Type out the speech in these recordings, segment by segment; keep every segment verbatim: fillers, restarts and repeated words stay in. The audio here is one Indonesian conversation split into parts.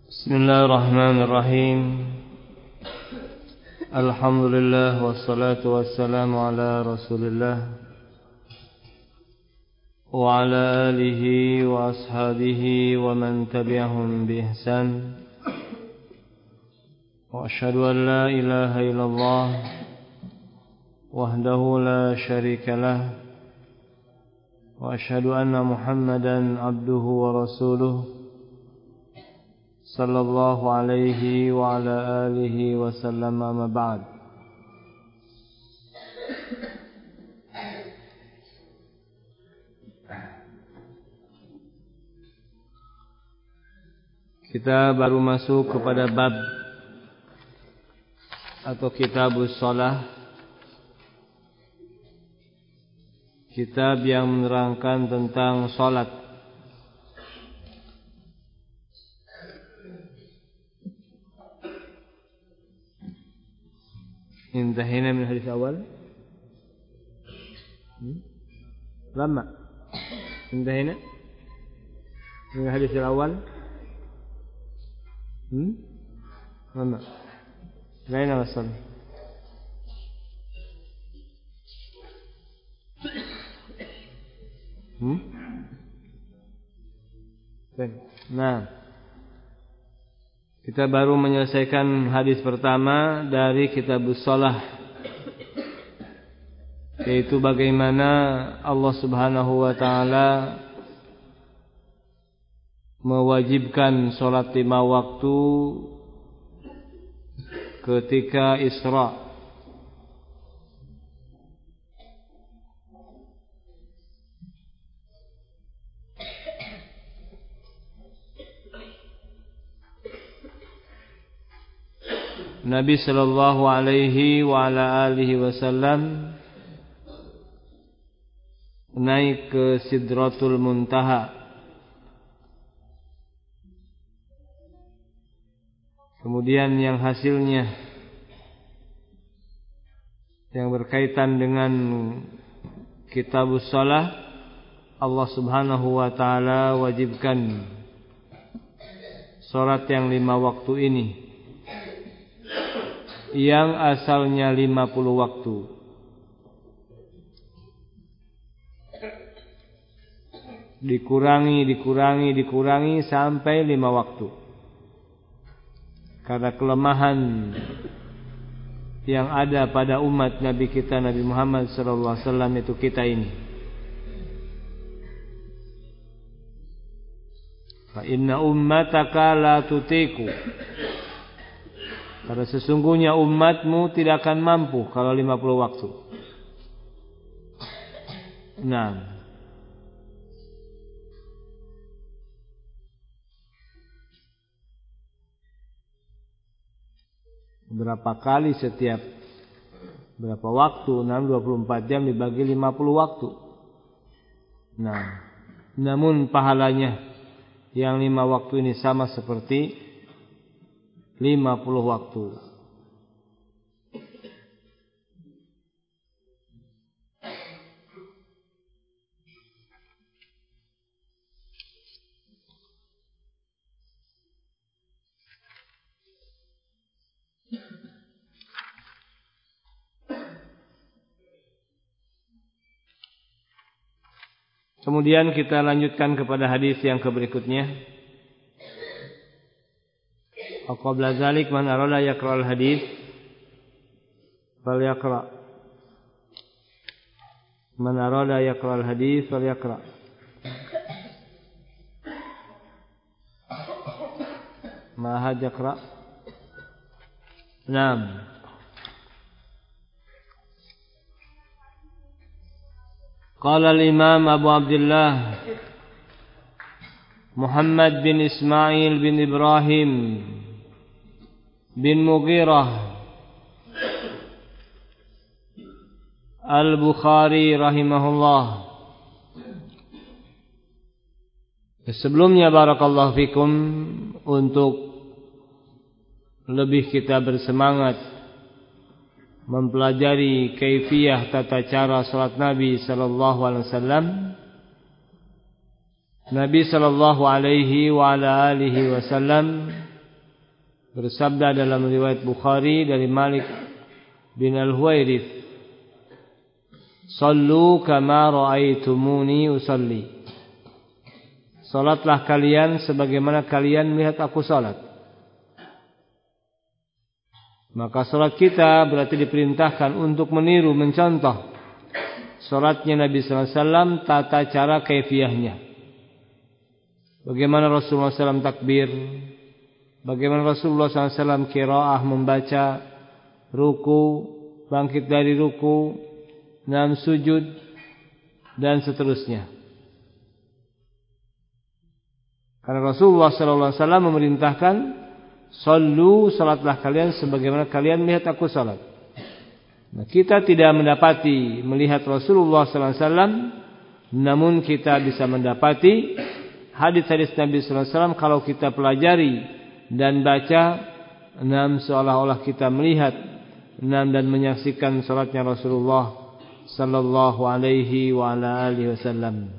Bismillahirrahmanirrahim. Alhamdulillah wassalatu wassalamu ala Rasulillah wa ala alihi wa ashabihi wa man tabi'ahum bi ihsan. Wa asyhadu an la ilaha illallah wahdahu la syarika lah wa asyhadu anna Muhammadan abduhu wa rasuluh sallallahu alaihi wa ala alihi wa sallam, amma ba'd. Kita baru masuk kepada bab atau kitabus shalah, kitab yang menerangkan tentang salat. انتهينا من الحديث الأول لما انتهينا من الحديث الأول لما أين وصل nah kita baru menyelesaikan hadis pertama dari kitabus shalah, yaitu bagaimana Allah Subhanahu wa taala mewajibkan salat lima waktu ketika Isra. Nabi sallallahu alaihi wa ala alihi wasallam naik ke Sidratul Muntaha. Kemudian yang hasilnya yang berkaitan dengan kitabus shalah, Allah Subhanahu wa taala wajibkan salat yang lima waktu ini, yang asalnya lima puluh waktu. Dikurangi, dikurangi, dikurangi sampai lima waktu. Karena kelemahan yang ada pada umat Nabi kita Nabi Muhammad sallallahu alaihi wasallam itu kita ini. Fa inna ummataka la tutiku. Karena sesungguhnya umatmu tidak akan mampu kalau lima puluh waktu. Nah, berapa kali setiap berapa waktu? enam dua puluh empat jam dibagi lima puluh waktu. Nah, namun pahalanya yang lima waktu ini sama seperti lima puluh waktu. Kemudian kita lanjutkan kepada hadis yang berikutnya. Qabla dzalik man arada yaqra'ul hadis falyaqra. Man arada yaqra'ul hadis falyaqra. Ma had yaqra'. Naam. Qala al-Imam Abu Abdullah Muhammad bin Ismail bin Ibrahim bin Mughirah Al-Bukhari rahimahullah. Sebelumnya barakallahu fikum, untuk lebih kita bersemangat mempelajari kaifiyah tata cara salat Nabi sallallahu alaihi wasallam, Nabi sallallahu alaihi wa ala alihi wasallam bersabda dalam riwayat Bukhari dari Malik bin Al-Huwairits, "Shallu kama ra'aitumuni usalli." Salatlah kalian sebagaimana kalian melihat aku salat. Maka salat kita berarti diperintahkan untuk meniru, mencontoh salatnya Nabi sallallahu alaihi wasallam, tata cara kaifiyahnya. Bagaimana Rasulullah sallallahu alaihi wasallam takbir, bagaimana Rasulullah sallallahu alaihi wasallam qiraah membaca, ruku, bangkit dari ruku, dan sujud, dan seterusnya. Karena Rasulullah sallallahu alaihi wasallam memerintahkan, "Shallu," salatlah kalian sebagaimana kalian melihat aku salat. Nah, kita tidak mendapati melihat Rasulullah sallallahu alaihi wasallam, namun kita bisa mendapati hadis-hadis Nabi sallallahu alaihi wasallam kalau kita pelajari dan baca, enam seolah-olah kita melihat enam dan menyaksikan salatnya Rasulullah sallallahu alaihi wa ala alihi wasallam.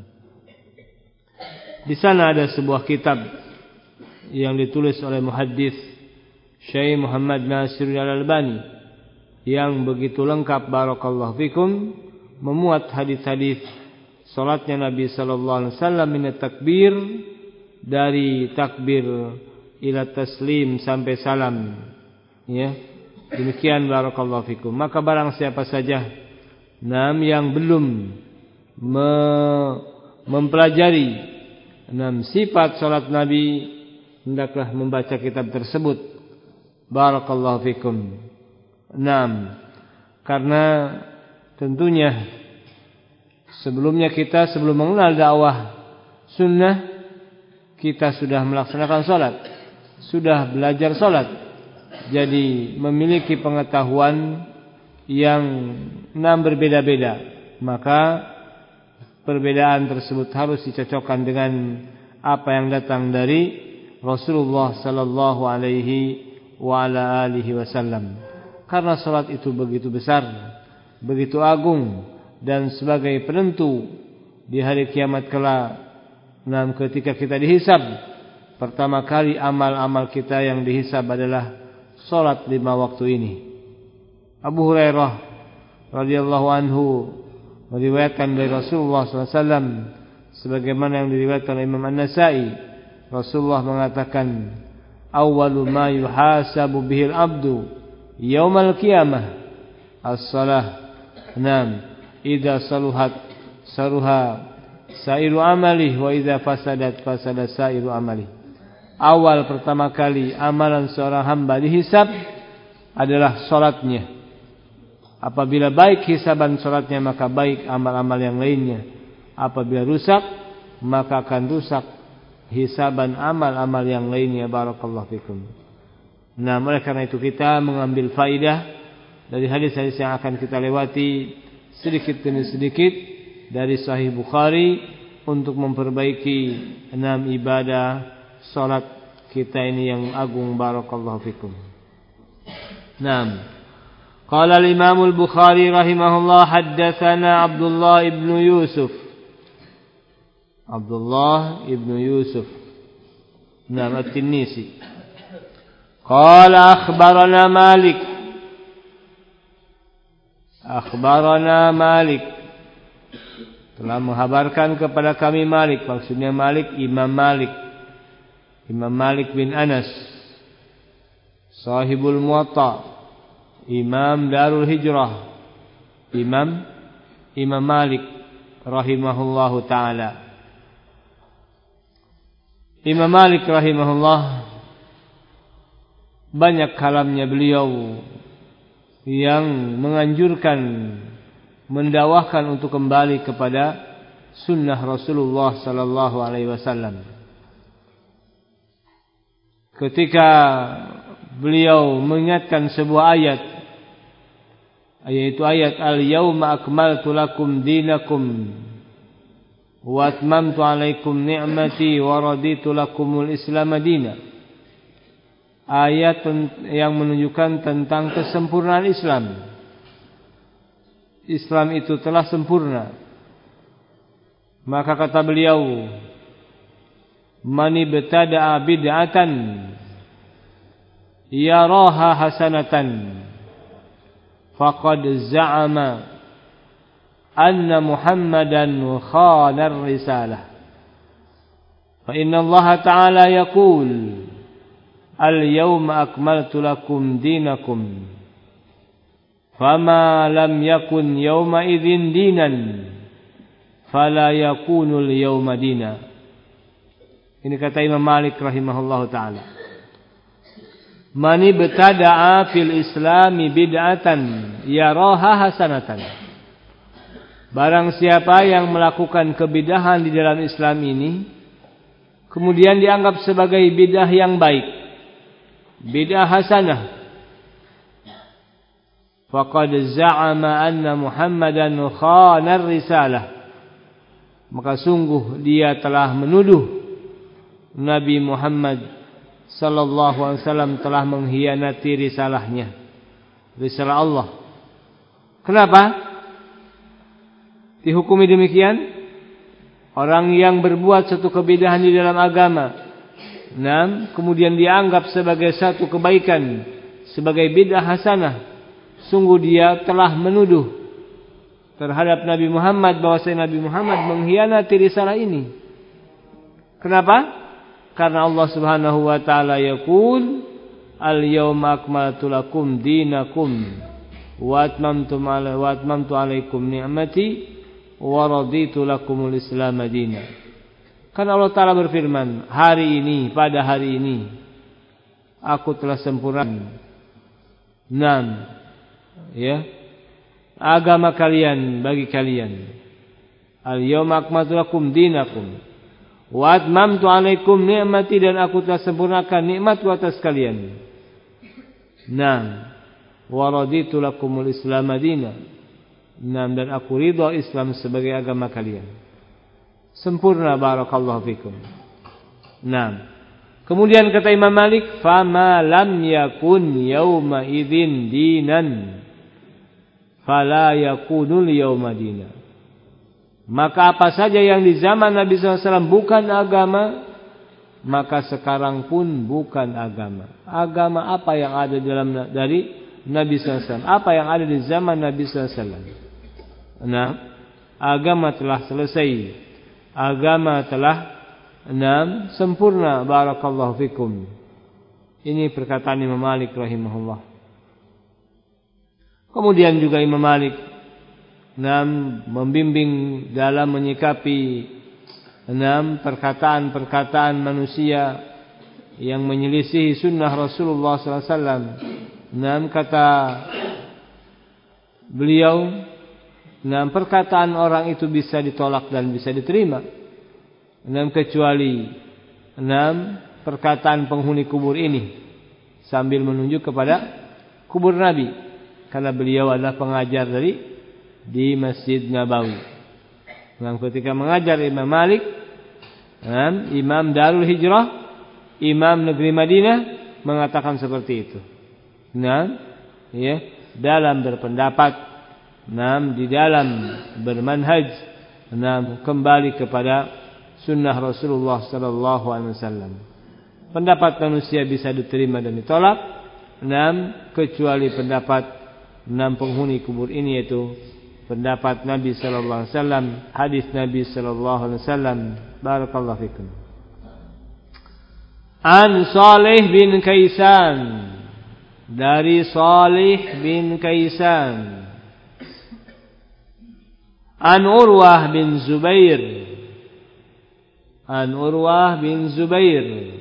Di sana ada sebuah kitab yang ditulis oleh muhaddits Syekh Muhammad Nasiruddin Al-Albani yang begitu lengkap, barakallahu fikum, memuat hadis-hadis salatnya Nabi sallallahu alaihi wasallam min takbir, dari takbir ila taslim sampai salam, ya. Demikian, barakallahu fikum. Maka barang siapa saja nam yang belum me mempelajari enam sifat salat Nabi, hendaklah membaca kitab tersebut, barakallahu fikum. Enam, karena tentunya sebelumnya kita sebelum mengenal dakwah sunnah, kita sudah melaksanakan salat, sudah belajar salat, jadi memiliki pengetahuan yang enam berbeda-beda. Maka perbedaan tersebut harus dicocokkan dengan apa yang datang dari Rasulullah sallallahu alaihi wa ala alihi wasallam. Karena salat itu begitu besar, begitu agung, dan sebagai penentu di hari kiamat kelak, dan ketika kita dihisab, pertama kali amal-amal kita yang dihisab adalah salat lima waktu ini. Abu Hurairah radhiyallahu anhu meriwayatkan dari Rasulullah sallallahu alaihi wasallam sebagaimana yang diriwayatkan oleh Imam An-Nasa'i, Rasulullah mengatakan, "Awwalu ma yuhasabu bihil abdu yaumal qiyamah as-salah." Naam, idza saluhat saruha sairu amali wa idza fasadat fasada sairu amali. Awal pertama kali amalan seorang hamba dihisab adalah salatnya. Apabila baik hisaban salatnya, maka baik amal-amal yang lainnya. Apabila rusak, maka akan rusak hisaban amal-amal yang lainnya, barakallahu fikum. Nah, oleh karena itu kita mengambil faidah dari hadis-hadis yang akan kita lewati sedikit demi sedikit dari Sahih Bukhari untuk memperbaiki enam ibadah salat kita ini yang agung, barakallahu fikum. Naam. Qala al-Imam al-Bukhari rahimahullah, haddatsana Abdullah ibn Yusuf. Abdullah ibn Yusuf Naam at-Tinnisi. Qala akhbarana Malik. Akhbarana Malik. Telah menghabarkan kepada kami Malik. Maksudnya Malik, Imam Malik. Imam Malik bin Anas, Sahibul Muwatta, Imam Darul Hijrah, Imam Imam Malik rahimahullahu taala. Imam Malik rahimahullah, banyak kalamnya beliau yang menganjurkan, mendakwahkan untuk kembali kepada sunnah Rasulullah sallallahu alaihi wasallam. Ketika beliau mengingatkan sebuah ayat, yaitu ayat al-yauma akmaltu lakum dinakum wa atmamtu alaikum ni'mati wa raditu lakumul Islam madina. Ayat yang menunjukkan tentang kesempurnaan Islam. Islam itu telah sempurna. Maka kata beliau, "Man ibtada'a bid'atan yaraha hasanatan faqad za'ama anna Muhammadan khana ar-risalah. Fa inna Allah ta'ala yaqul al-yawma akmaltu lakum dinakum fama lam yakun yawma idzin dinan fala yakunul yawma dina. Ini kata Imam Malik rahimahullahu ta'ala. Mani betada'a fil islami bid'atan yaraha hasanatan. Barang siapa yang melakukan kebidahan di dalam Islam ini kemudian dianggap sebagai bidah yang baik, bidah hasanah, faqad za'ama anna Muhammadan khana ar-risalah, maka sungguh dia telah menuduh Nabi Muhammad sallallahu alaihi wasallam telah mengkhianati risalahnya, risalah Allah. Kenapa dihukumi demikian? Orang yang berbuat satu kebidahan di dalam agama, nah, kemudian dianggap sebagai satu kebaikan, sebagai bidah hasanah, sungguh dia telah menuduh terhadap Nabi Muhammad bahwasanya Nabi Muhammad mengkhianati risalah ini. Kenapa? Karena Allah Subhanahu wa taala yaqul al-yawma akmaltu lakum dinakum wa atmamtu wa atmamtu alaikum ni'mati wa raditu lakumul Islam madina. Karena Allah Ta'ala berfirman, hari ini, pada hari ini aku telah sempurnakan enam ya agama kalian bagi kalian. Al-yawma akmaltu lakum dinakum wa atmamtu alaikum ni'mati, dan aku telah sempurnakan nikmatku atas kalian. Nah, wa raditu lakumul Islam madina. Nah, dan aku ridha Islam sebagai agama kalian. Sempurna, barakallahu fikum. Nah, kemudian kata Imam Malik, fama lam yakun yauma idzin dinan fala yakunul yauma dina. Maka apa saja yang di zaman Nabi sallallahu alaihi wasallam bukan agama, maka sekarang pun bukan agama. Agama apa yang ada dalam dari Nabi sallallahu alaihi wasallam? Apa yang ada di zaman Nabi sallallahu alaihi wasallam? Nah, agama telah selesai. Agama telah enam sempurna, barakallahu fikum. Ini perkataan Imam Malik rahimahullah. Kemudian juga Imam Malik enam membimbing dalam menyikapi enam perkataan-perkataan manusia yang menyelisihi sunnah Rasulullah sallallahu alaihi wasallam. Enam kata beliau, enam perkataan orang itu bisa ditolak dan bisa diterima. Enam kecuali enam perkataan penghuni kubur ini, sambil menunjuk kepada kubur Nabi, karena beliau adalah pengajar dari di Masjid Nabawi. Enam ketika mengajar Imam Malik, enam Imam Darul Hijrah, Imam Negeri Madinah, mengatakan seperti itu. Enam ya, dalam berpendapat, enam di dalam bermanhaj, enam kembali kepada sunnah Rasulullah sallallahu alaihi wasallam. Pendapat manusia bisa diterima dan ditolak, enam kecuali pendapat enam penghuni kubur ini, yaitu pendapat Nabi sallallahu alaihi wasallam, hadis Nabi sallallahu alaihi wasallam. Barakallahu fikum. An Salih bin Kaisan, dari Salih bin Kaisan. An Urwah bin Zubair, An Urwah bin Zubair.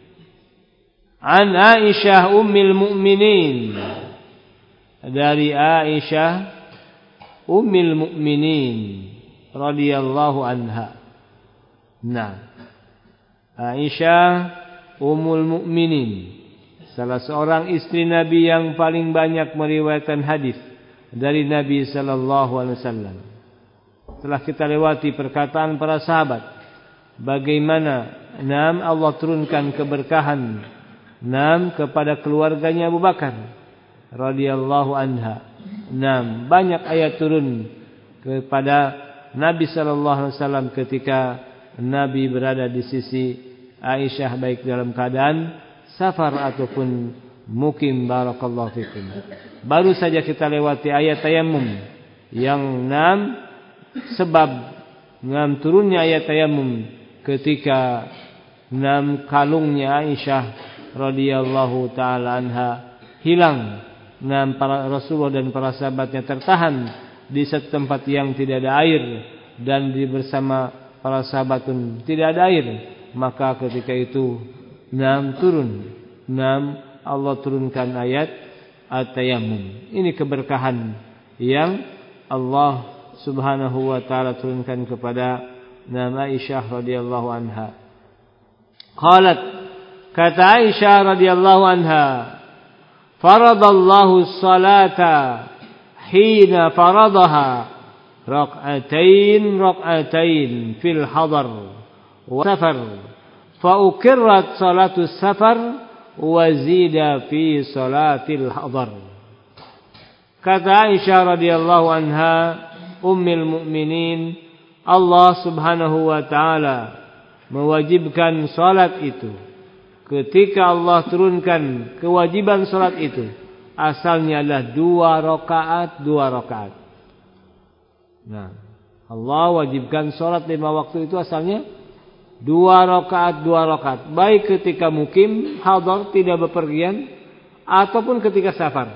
An Aisyah ummil mu'minin, dari Aisyah ummil mu'minin radhiyallahu anha. Nah, Aisyah ummul mu'minin, salah seorang istri Nabi yang paling banyak meriwayatkan hadis dari Nabi sallallahu alaihi wasallam. Telah kita lewati perkataan para sahabat bagaimana enam Allah turunkan keberkahan enam kepada keluarganya Abu Bakar radhiyallahu anha. Enam banyak ayat turun kepada Nabi sallallahu alaihi wasallam ketika Nabi berada di sisi Aisyah, baik dalam keadaan safar ataupun mukim. Barakallahu fikum. Baru saja kita lewati ayat tayammum yang enam, sebab enam turunnya ayat tayammum ketika enam kalungnya Aisyah radhiyallahu taala anha hilang. Enam para Rasulullah dan para sahabatnya tertahan di satu tempat yang tidak ada air, dan di bersama para sahabat pun tidak ada air. Maka ketika itu enam turun, enam Allah turunkan ayat at-tayammum. Ini keberkahan yang Allah Subhanahu wa taala turunkan kepada nama Aisyah radhiyallahu anha. Qalat, kata Aisyah radhiyallahu anha, faradallahu as-salata hina faradaha rak'atain rak'atain fil hadar wa safar fa ukirrat salatu safar wa zida fi salatil hadar. Kata Aisyah radhiyallahu anha, ummul mukminin, Allah Subhanahu wa taala mewajibkan salat itu. Ketika Allah turunkan kewajiban salat itu, asalnya adalah dua rakaat, dua rakaat. Nah, Allah wajibkan salat lima waktu itu asalnya dua rakaat, dua rakaat. Baik ketika mukim, hadar, tidak bepergian, ataupun ketika safar.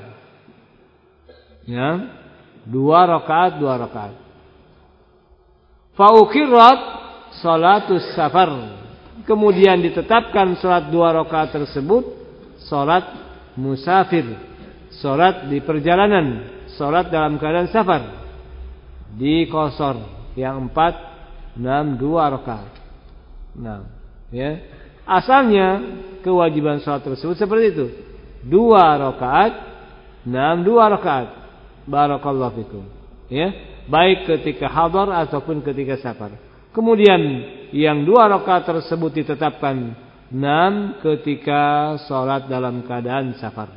Ya, dua rakaat, dua rakaat. Faukirat salatus safar. Kemudian ditetapkan salat dua rakaat tersebut salat musafir, salat di perjalanan, salat dalam keadaan safar. Di qasar yang empat, enam, dua rakaat. Nah, ya. Asalnya kewajiban salat tersebut seperti itu. Dua rakaat, enam, dua rakaat. Barakallahu fikum. Ya, baik ketika hadar ataupun ketika safar. Kemudian yang dua rakaat tersebut ditetapkan enam ketika salat dalam keadaan safar.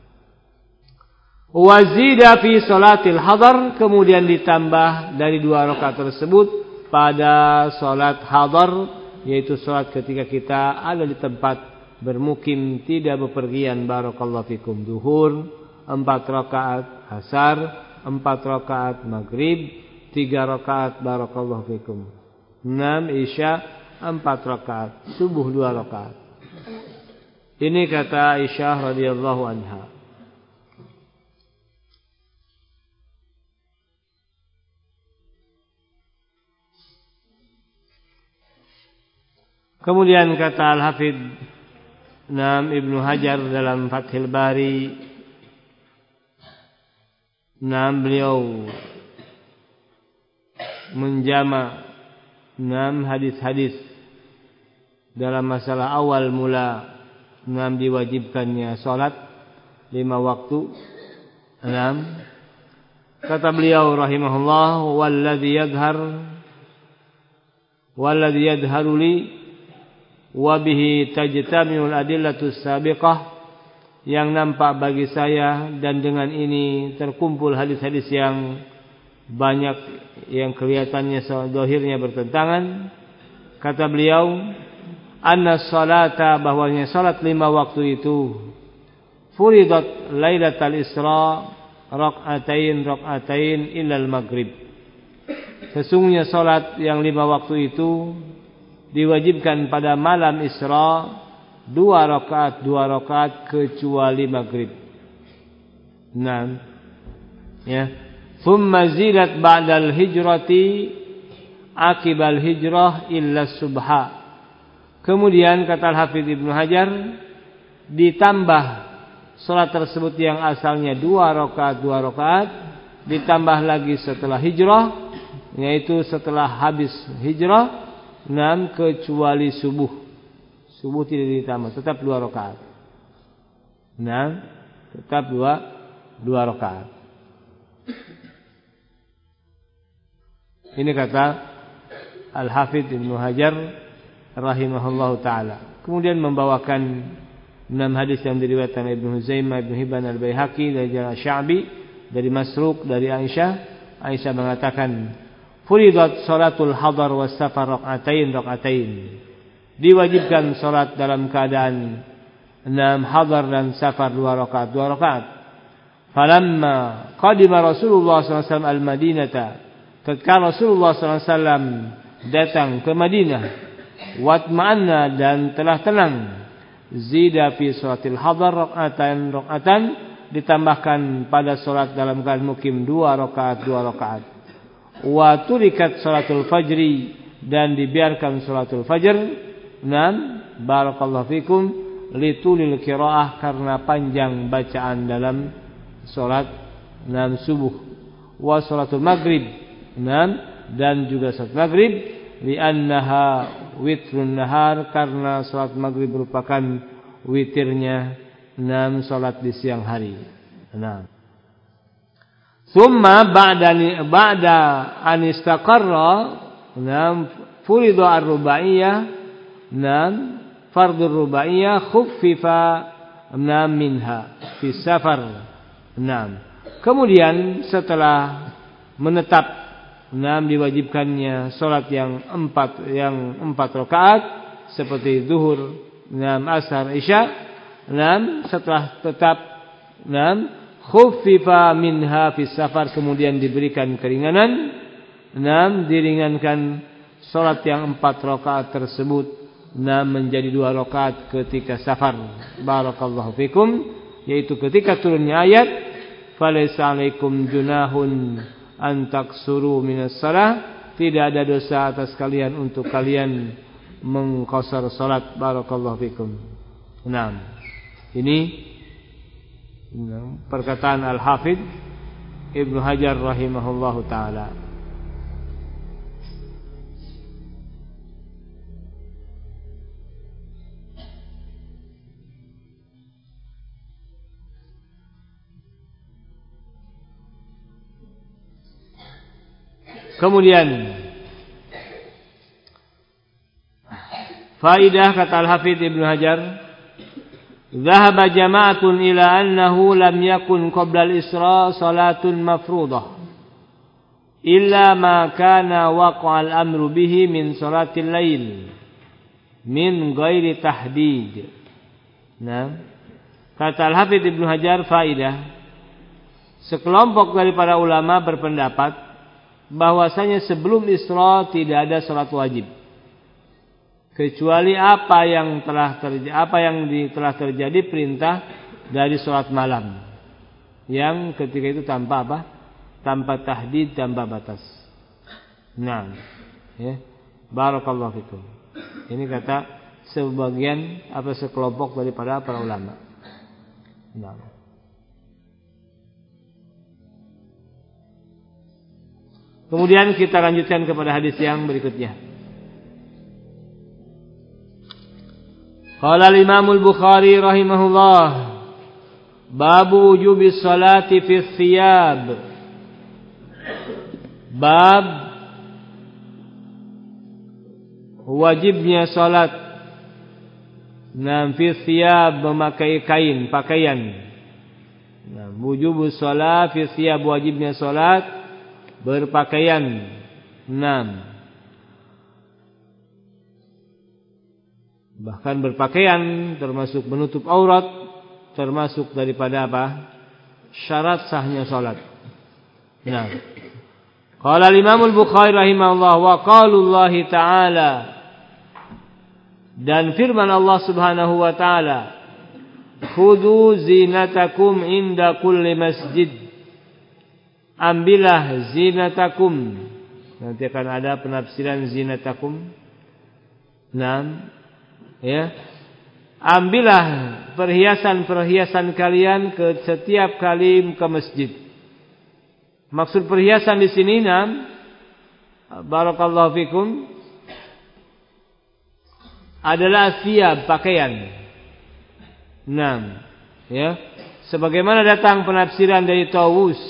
Wazida fi salatil hadar, kemudian ditambah dari dua rakaat tersebut pada salat hadar, yaitu salat ketika kita ada di tempat bermukim, tidak bepergian. Barakallahu fikum. Zuhur empat rakaat, asar empat rakaat, maghrib tiga rakaat. Barakallahu fikum. enam isya empat rakaat, subuh dua rakaat. Ini kata Aisyah radhiyallahu anha. Kemudian kata Al-Hafidh Nam Ibnu Hajar dalam Fathul Bari, Nam beliau menjama enam hadis-hadis dalam masalah awal mula enam diwajibkannya salat lima waktu. Enam, kata beliau rahimahullah, walladzi yadhhar walladzi yadhharu li wa bihi tajtami'ul adillatus sabiqah, yang nampak bagi saya dan dengan ini terkumpul hadis-hadis yang banyak yang kelihatannya zahirnya bertentangan. Kata beliau, anna salata, bahwanya salat lima waktu itu furidat lailatal isra rak'atain rak'atain ilal maghrib. Sesungguhnya salat yang lima waktu itu diwajibkan pada malam Isra dua rakaat, dua rakaat kecuali maghrib. Nah, ya. Thumma zilat ba'dal hijrati akibal hijrah illa subha. Kemudian kata Al-Hafidh Ibnu Hajar, ditambah salat tersebut yang asalnya dua rakaat, dua rakaat, ditambah lagi setelah hijrah, yaitu setelah habis hijrah, enam kecuali subuh. Subuh tidak ditambah, tetap dua rakaat. Enam, tetap dua dua rakaat. Ini kata Al-Hafidh Ibnu Hajar rahimahullahu taala. Kemudian membawakan enam hadis yang diriwayatkan Ibnu Huzaimah, Ibnu Hibban, Al-Baihaqi dari Sya'bi, dari Masruq, dari Aisyah. Aisyah mengatakan, furidat salatul hadar was safar rak'atain rak'atain. Diwajibkan salat dalam keadaan enam hadar dan safar dua rakaat dua rakaat. Falamma qadima Rasulullah sallallahu alaihi wasallam al-Madinata, ketika Rasulullah sallallahu alaihi wasallam datang ke Madinah, watma'anna dan telah tenang, zida fi salatil hadar rak'atan rak'atan, ditambahkan pada salat dalam keadaan mukim dua rakaat dua rakaat. Wa turikat salatul fajri, dan dibiarkan salatul fajr. Enam, barakallahu fikum, litulil qiraah, karena panjang bacaan dalam salat enam subuh. Wa salatul maghrib, enam, dan juga salat maghrib, li'annaha witrun nahar, karena salat maghrib merupakan witirnya enam salat di siang hari. Enam. Summa ba'da ba'da an istaqarra, enam, furidu ar-rubaiyah, enam, fardhu rubaiyah khuffifa, enam, minha fi safar. Enam. Kemudian setelah menetap, enam, diwajibkannya salat yang empat yang empat rakaat seperti zuhur, enam, asar, isya. Enam, setelah tetap, enam, khuffifa minha fi safar, kemudian diberikan keringanan. Enam, diringankan salat yang empat rakaat tersebut, enam, menjadi dua rakaat ketika safar. Barakallahu fikum, yaitu ketika turunnya ayat falaisa alaikum junahun an taksuru minas salah, tidak ada dosa atas kalian untuk kalian mengqasar salat. Barakallahu fikum. Enam, ini perkataan Al-Hafidz Ibnu Hajar rahimahullahu taala. Kemudian faidah kata Al-Hafidz Ibnu Hajar, dhahaba jama'atun ila annahu lam yakun qabla al-isra salatun mafruḍah illa ma kana waqa'a al-amru bihi min salatil lail min ghairi tahdid. Nah, kata Al-Hafidz Ibnu Hajar, faidah, sekelompok dari para ulama berpendapat bahwasanya sebelum Isra tidak ada salat wajib, kecuali apa yang telah terjadi, apa yang di, telah terjadi perintah dari salat malam, yang ketika itu tanpa apa? Tanpa tahdid, tanpa batas. Nah, ya, barakallahu fikum. Ini kata sebagian apa sekelompok daripada para ulama. Nah. Kemudian kita lanjutkan kepada hadis yang berikutnya. Qala al-Imam al-Bukhari rahimahullah, babu wujubi sholati fi thiyab. Bab wajibnya salat nam fi thiyab, memakai kain, pakaian. Nah, wujubu sholat fi thiyab, wajibnya salat berpakaian. Enam, bahkan berpakaian termasuk menutup aurat, termasuk daripada apa? Syarat sahnya salat. Nah, qala al-Imam al-Bukhari rahimahullah, wa qaulullahi ta'ala, dan firman Allah Subhanahu wa taala, khudhu zinatakum inda kulli masjid, ambillah zinatakum. Nanti akan ada penafsiran zinatakum. Enam, ya, ambillah perhiasan-perhiasan kalian ke setiap kali ke masjid. Maksud perhiasan di sini, enam, barakallahu fikum, adalah thiyab, pakaian. Enam, ya, sebagaimana datang penafsiran dari Tawus.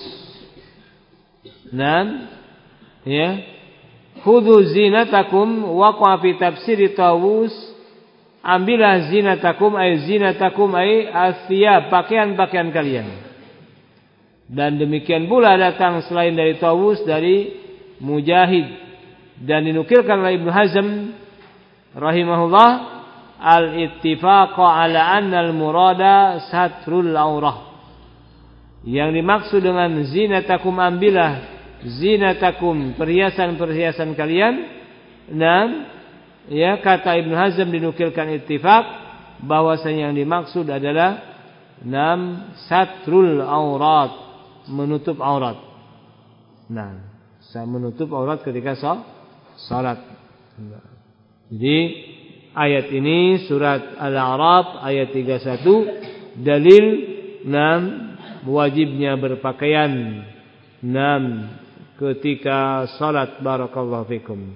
Enam, ya, khudhu zinatakum, waqa'a fi tafsir Tawus, ambillah zinatakum, ay zinatakum ay athiyab, pakaian-pakaian kalian. Dan demikian pula datang selain dari Tawus dari Mujahid, dan dinukilkan oleh Ibnu Hazm rahimahullah al-ittifaq ala anna al-murada satrul aurah. Yang dimaksud dengan zinatakum, ambillah zinatakum, perhiasan-perhiasan kalian. Naam, ya, kata Ibnu Hazm dinukilkan ittifaq bahwasanya yang dimaksud adalah naam satrul aurat, menutup aurat. Nah, saya menutup aurat ketika salat. Jadi ayat ini surat Al-A'raf ayat tiga puluh satu dalil enam wajibnya berpakaian enam ketika salat. Barakallahu fikum.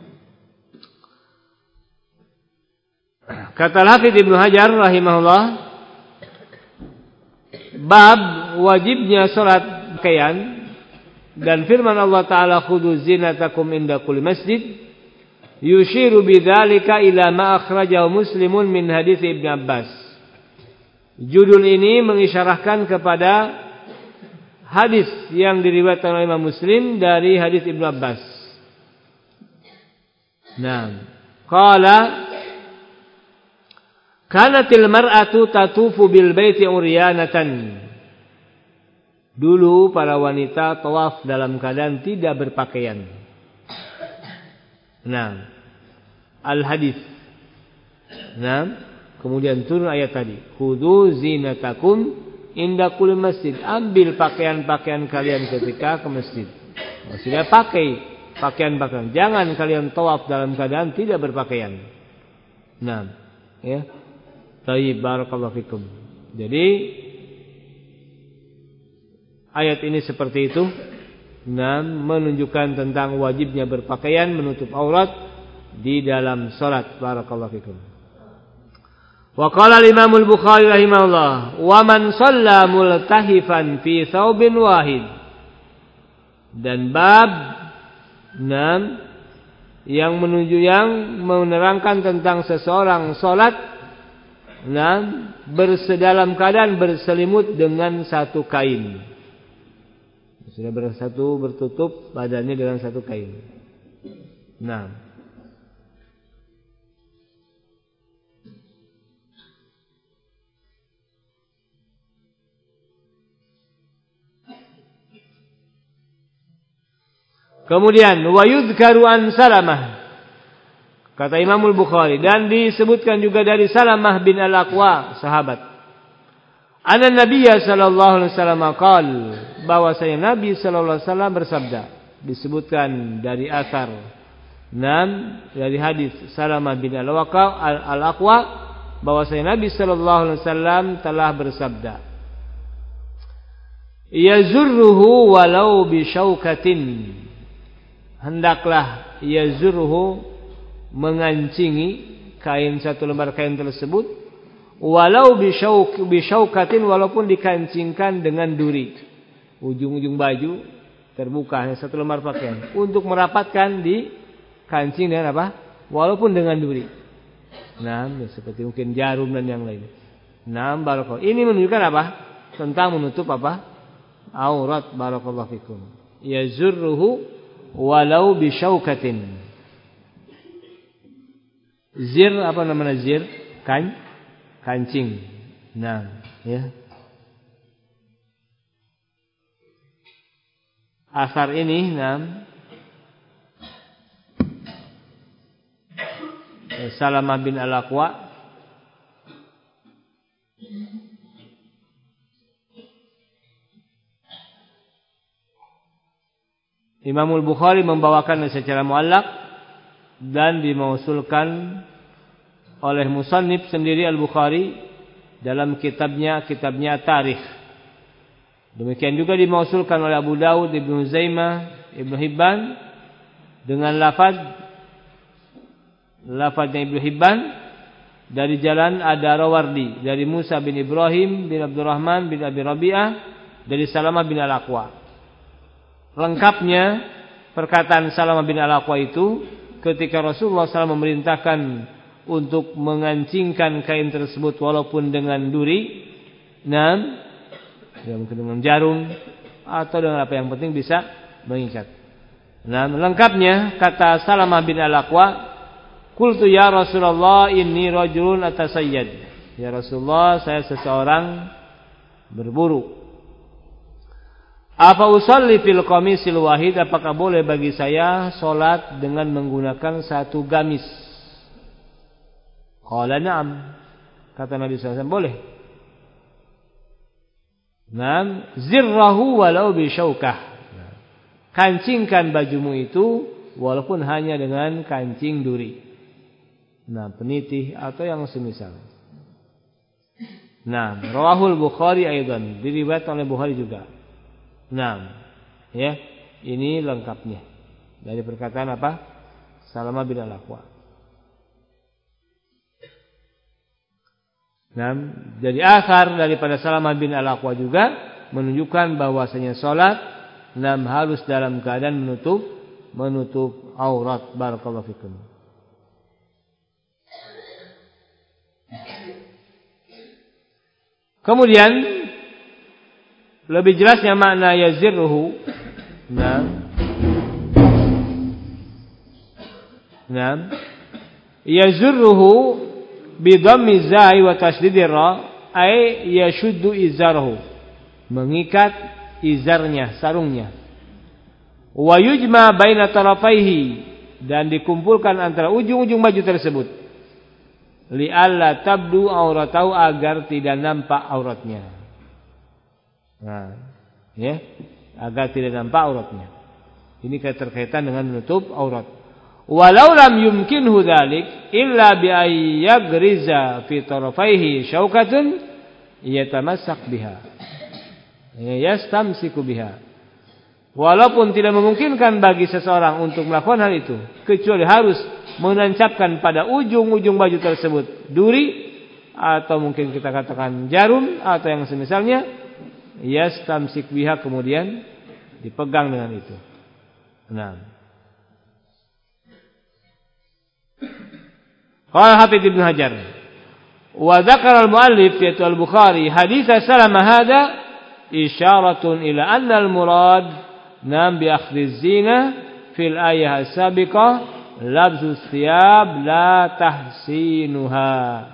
Kata Hafidz Ibnu Hajar rahimahullah, bab wajibnya salat pakaian dan firman Allah Ta'ala khudhu zinatakum inda kulli masjid yushiru bidzalika ila ma akhrajahu Muslimun min hadits Ibnu Abbas. Judul ini mengisyarahkan kepada hadis yang diriwayatkan oleh Imam Muslim dari hadis Ibnu Abbas. Nah, qala kanatil mar'atu tatufu bil baiti uryanatan. Dulu para wanita tawaf dalam keadaan tidak berpakaian. Nah, al-hadis. Nah, kemudian turun ayat tadi, khudhu zinatakum inda kulli masjid. Ambil pakaian-pakaian kalian ketika ke masjid. Maksudnya pakai pakaian-pakaian. Jangan kalian tawaf dalam keadaan tidak berpakaian. Nah, ya. Tayyib, barakallahu fikum. Jadi ayat ini seperti itu, nah, menunjukkan tentang wajibnya berpakaian menutup aurat di dalam salat. Barakallahu fikum. Wa qala al-Imam al-Bukhari rahimahullah, wa man shalla multahifan fi thawbin wahid. Dan bab enam yang menuju yang menerangkan tentang seseorang salat enam bersedalam keadaan berselimut dengan satu kain. Sudah bersatu bertutup badannya dengan satu kain. Nah, kemudian wa yudhkaru an Salamah, kata Imam Al-Bukhari, dan disebutkan juga dari Salamah bin Al-Aqwa, sahabat. Anna Nabiyya sallallahu alaihi wasallam qaal, bahwasanya Nabi sallallahu alaihi wasallam bersabda, disebutkan dari asar enam dari hadis Salamah bin Al-Aqwa bahwasanya Nabi sallallahu alaihi wasallam telah bersabda, yazurruhu walau bi syaukatin, hendaklah yazurruhu mengancingi kain, satu lembar kain tersebut, walau bisyauk bisyaukatin, walaupun dikancingkan dengan duri, ujung-ujung baju terbuka satu lembar pakaian, untuk merapatkan di kancing dengan apa? Walaupun dengan duri. Nah, seperti mungkin jarum dan yang lain. Nah, barakallahu. Ini menunjukkan apa? Tentang menutup apa? Aurat. Barakallahu fikum. Yazurruhu walau bisyaukatin. Zir, apa namanya zir? Kan? Kancing. Nah, ya. Asar ini, nah, Salamah bin Al-Aqwa Imam Al-Bukhari membawakan secara muallaq dan dimausulkan oleh musannif sendiri Al-Bukhari dalam kitabnya kitabnya Tarikh. Demikian juga dimausulkan oleh Abu Dawud, Ibnu Huzaimah, Ibnu Hibban dengan lafaz lafaznya Ibnu Hibban dari jalan Ad-Darawardi dari Musa bin Ibrahim bin Abdurrahman bin Abi Rabi'ah dari Salamah bin Al-Aqwa. Lengkapnya perkataan Salamah bin Al-Aqwa itu ketika Rasulullah shallallahu alaihi wasallam memerintahkan untuk mengancingkan kain tersebut walaupun dengan duri, nah, ya mungkin dengan jarum atau dengan apa yang penting bisa mengikat. Nah, lengkapnya kata Salamah bin Al-Aqwa, Qultu ya Rasulullah inni rajulun atasayyad. Ya Rasulullah, saya seseorang berburu. Apa usalli fil qamisil wahid, apakah boleh bagi saya salat dengan menggunakan satu gamis? Qala na'am. Kata Nabi sallallahu alaihi wasallam, boleh. Naam, zirrahu walau bi syaukah. Kancingkan bajumu itu walaupun hanya dengan kancing duri. Nah, penitih atau yang semisal. Nah, rawahul Bukhari aidan, diriwayatkan oleh Bukhari juga. Nah, ya, ini lengkapnya dari perkataan apa? Salamah bin Al-Aqwa. Nah, jadi asar daripada Salamah bin Al-Aqwa juga menunjukkan bahwasanya salat nam harus dalam keadaan menutup menutup aurat. Barakallahu fikum. Kemudian lebih jelasnya makna yazirruhu. Nah. Nah. Yazirruhu bi dhammi zai wa tasdidir ra ay yashuddu izarahu. Mengikat izarnya, sarungnya. Wa yujma baina tarafaihi, dan dikumpulkan antara ujung-ujung baju tersebut. Li'alla tabdu auratahu, agar tidak nampak auratnya. Nah, ya, agar tidak nampak auratnya. Ini keterkaitan dengan menutup aurat. Walau lam yumkinhu dzalik illa bi ayyagriza fi tarafaihi syaukatun yatamassak biha. Yastamsiku biha. Walaupun tidak memungkinkan bagi seseorang untuk melakukan hal itu, kecuali harus menancapkan pada ujung-ujung baju tersebut duri, atau mungkin kita katakan jarum atau yang semisalnya, yastamsik biha, kemudian dipegang dengan itu. Nah, qala Hafidz Ibnu Hajar wa dzakara al-muallif yaitu al-Bukhari hadits Salamah hada isyaratun ila anna al-murad nam bi akhdhi zina fil ayah as-sabiqah labzu thiyab la tahsinuha.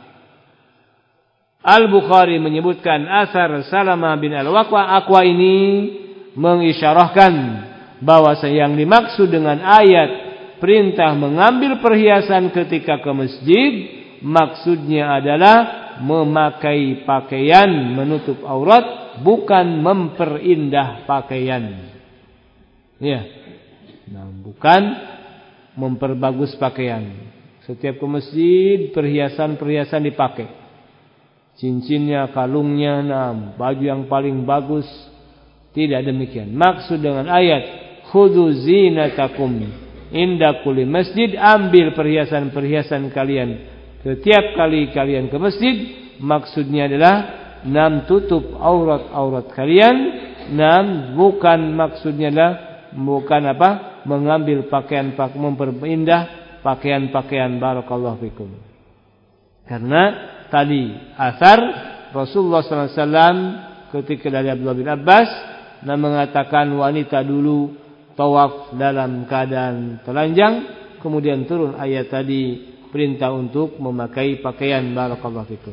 Al-Bukhari menyebutkan asar Salamah bin Al-Aqwa ini mengisyarahkan bahwa yang dimaksud dengan ayat perintah mengambil perhiasan ketika ke masjid, maksudnya adalah memakai pakaian menutup aurat, bukan memperindah pakaian. Ya. Nah, bukan memperbagus pakaian. Setiap ke masjid perhiasan-perhiasan dipakai. Cincinnya, kalungnya, nah, baju yang paling bagus. Tidak demikian. Maksud dengan ayat khudzu zinatakum inda kulli masjid, ambil perhiasan-perhiasan kalian setiap kali kalian ke masjid, maksudnya adalah nam tutup aurat-aurat kalian. Nam bukan maksudnya adalah bukan apa? Mengambil pakaian, memperindah pakaian-pakaian. Barakallahu fikum. Karena tadi asar Rasulullah sallallahu alaihi wasallam ketika dari Abdullah bin Abbas nam mengatakan wanita dulu tawaf dalam keadaan telanjang, kemudian turun ayat tadi perintah untuk memakai pakaian. Barakallahu fikum.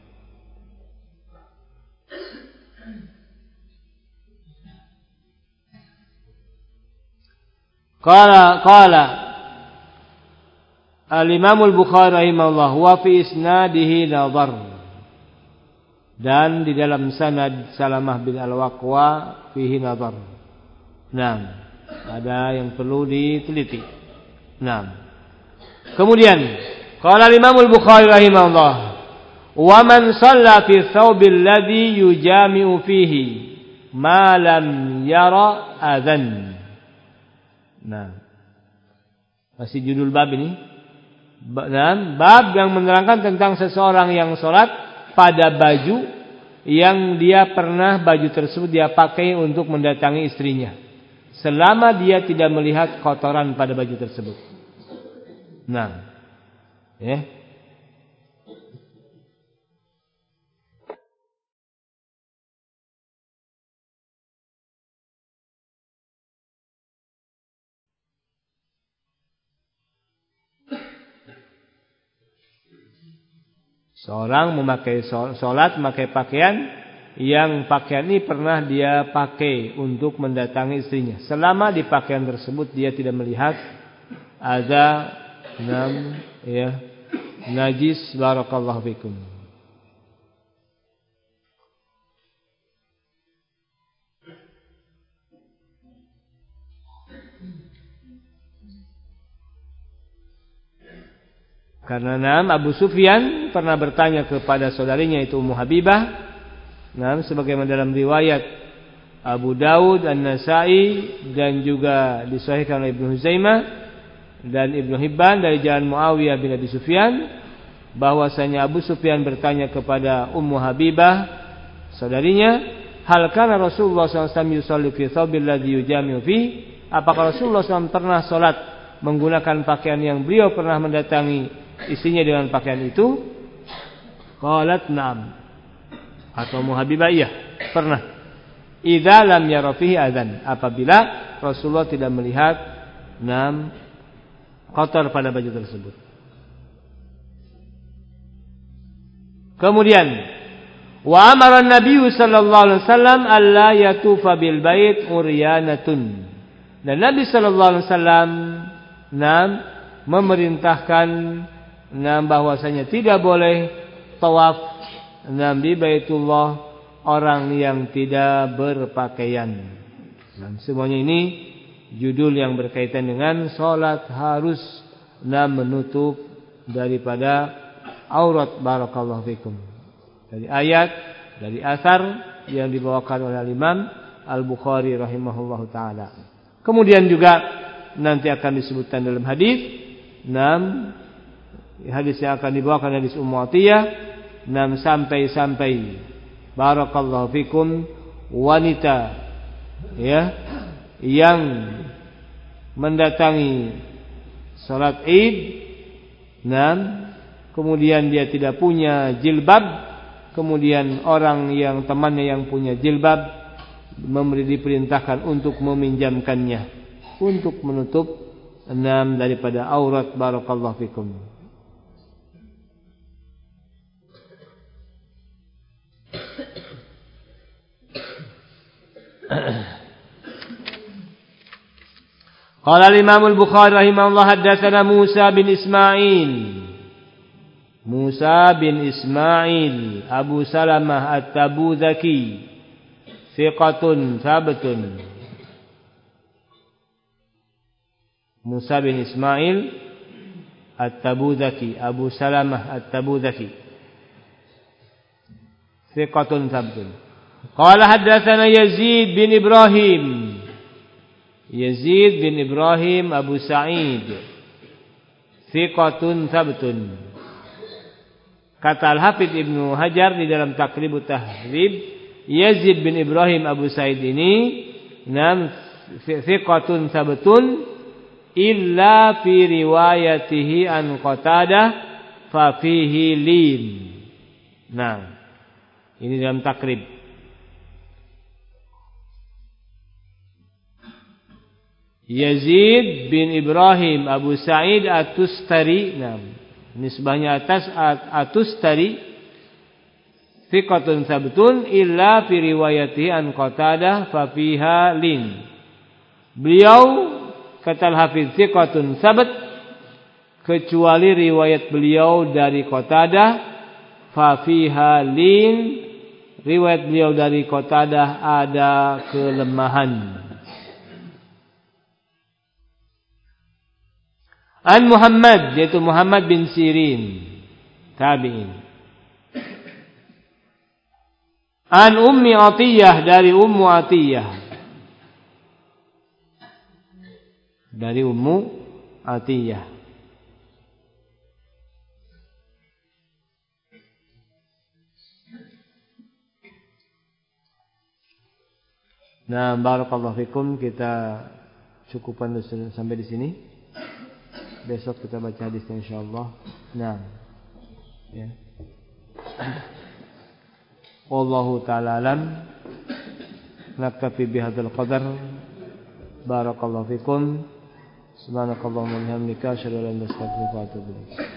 Qala qala Al-Imam Al-Bukhari rahimahullah wa fi isnadihi nadhar, dan di dalam sanad Salamah bin Al-Aqwa fihi nadhar. Nah, ada yang perlu diteliti. Nah, kemudian qala Imam Al-Bukhari rahimahullah wa man shalla fi thawbil ladzi yujami'u fihi ma lam yara adzan. Nah, masih judul bab ini. Dan bab yang menerangkan tentang seseorang yang sholat pada baju yang dia pernah baju tersebut dia pakai untuk mendatangi istrinya, selama dia tidak melihat kotoran pada baju tersebut. Nah, ya. Seorang memakai sholat, memakai pakaian yang pakaian ini pernah dia pakai untuk mendatangi istrinya. Selama di pakaian tersebut dia tidak melihat ada enam ya najis. Barakallahu fikum. Karena nam Abu Sufyan pernah bertanya kepada saudarinya itu Ummu Habibah, nam sebagaimana dalam riwayat Abu Daud, An-Nasai dan juga disahihkan oleh Ibnu Huzaimah dan Ibnu Hibban dari jalan Muawiyah bin Abi Sufyan, bahwasanya Abu Sufyan bertanya kepada Ummu Habibah saudarinya, hal kana Rasulullah sallallahu alaihi wasallam yusalli fi thawbil ladzi yujami'u fi? Apakah Rasulullah sallallahu alaihi wasallam pernah salat menggunakan pakaian yang beliau pernah mendatangi istrinya dengan pakaian itu? Qalat na'am. Atau Ummu Habibah, iya, pernah. Idza lam yara fihi adzan, apabila Rasulullah tidak melihat nam kotor pada baju tersebut. Kemudian wa amara an-nabiy sallallahu alaihi wasallam alla yatufa bil bait uryanatun. Dan Nabi sallallahu alaihi wasallam nam memerintahkan nam bahwasanya tidak boleh tawaf nam di Baitullah orang yang tidak berpakaian. Nah, semuanya ini judul yang berkaitan dengan salat harus nam menutup daripada aurat. Barakallahu fikum. Dari ayat, dari asar yang dibawakan oleh Imam Al-Bukhari rahimahullahu taala. Kemudian juga nanti akan disebutkan dalam hadis enam hadis yang akan dibawakan hadis Ummu Atiyah enam sampai-sampai barakallahu fikum wanita ya yang mendatangi salat Id enam kemudian dia tidak punya jilbab, kemudian orang yang temannya yang punya jilbab memberi diperintahkan untuk meminjamkannya untuk menutup enam daripada aurat. Barakallahu fikum. Qala al-Imam al-Bukhari rahimahullah haddatsana Musa bin Ismail Musa bin Ismail Abu Salamah At-Tabuzaki thiqatun thabtun. Musa bin Ismail At-Tabuzaki Abu Salamah At-Tabuzaki thiqatun thabtun. Qala haddatsana Yazid bin Ibrahim Yazid bin Ibrahim Abu Sa'id thiqatun thabtun. Kata Al-Hafidz Ibnu Hajar di dalam Taqribut Tahrib, Yazid bin Ibrahim Abu Sa'id ini nam thiqatun thabtun illa fi riwayatihi an Qatadah fa fihi lin. Nah, ini dalam Takrib. Yazid bin Ibrahim Abu Sa'id At-Tustari, nah, nisbahnya atas At-Tustari, thiqatun thabtun illa fi riwayatihi an Qatadah fa fiha lin. Beliau kata Al-Hafidz thiqatun thabt kecuali riwayat beliau dari Qatadah fa fiha lin, riwayat beliau dari Qatadah ada kelemahan. An Muhammad, yaitu Muhammad bin Sirin, tabi'in. An Ummi Atiyah, dari Ummu Atiyah. Dari Ummu Atiyah. Nah, barakallahu fikum, kita cukupkan sampai di sini. Besok kita baca hadisnya insyaallah. Nah, ya. Wallahu ta'ala alam. Naktafi bihadzal qadar. Barakallahu fikum. Subhanakallahumma wa bihamdika asyhadu an la ilaha illa anta astaghfiruka wa atubu ilaik.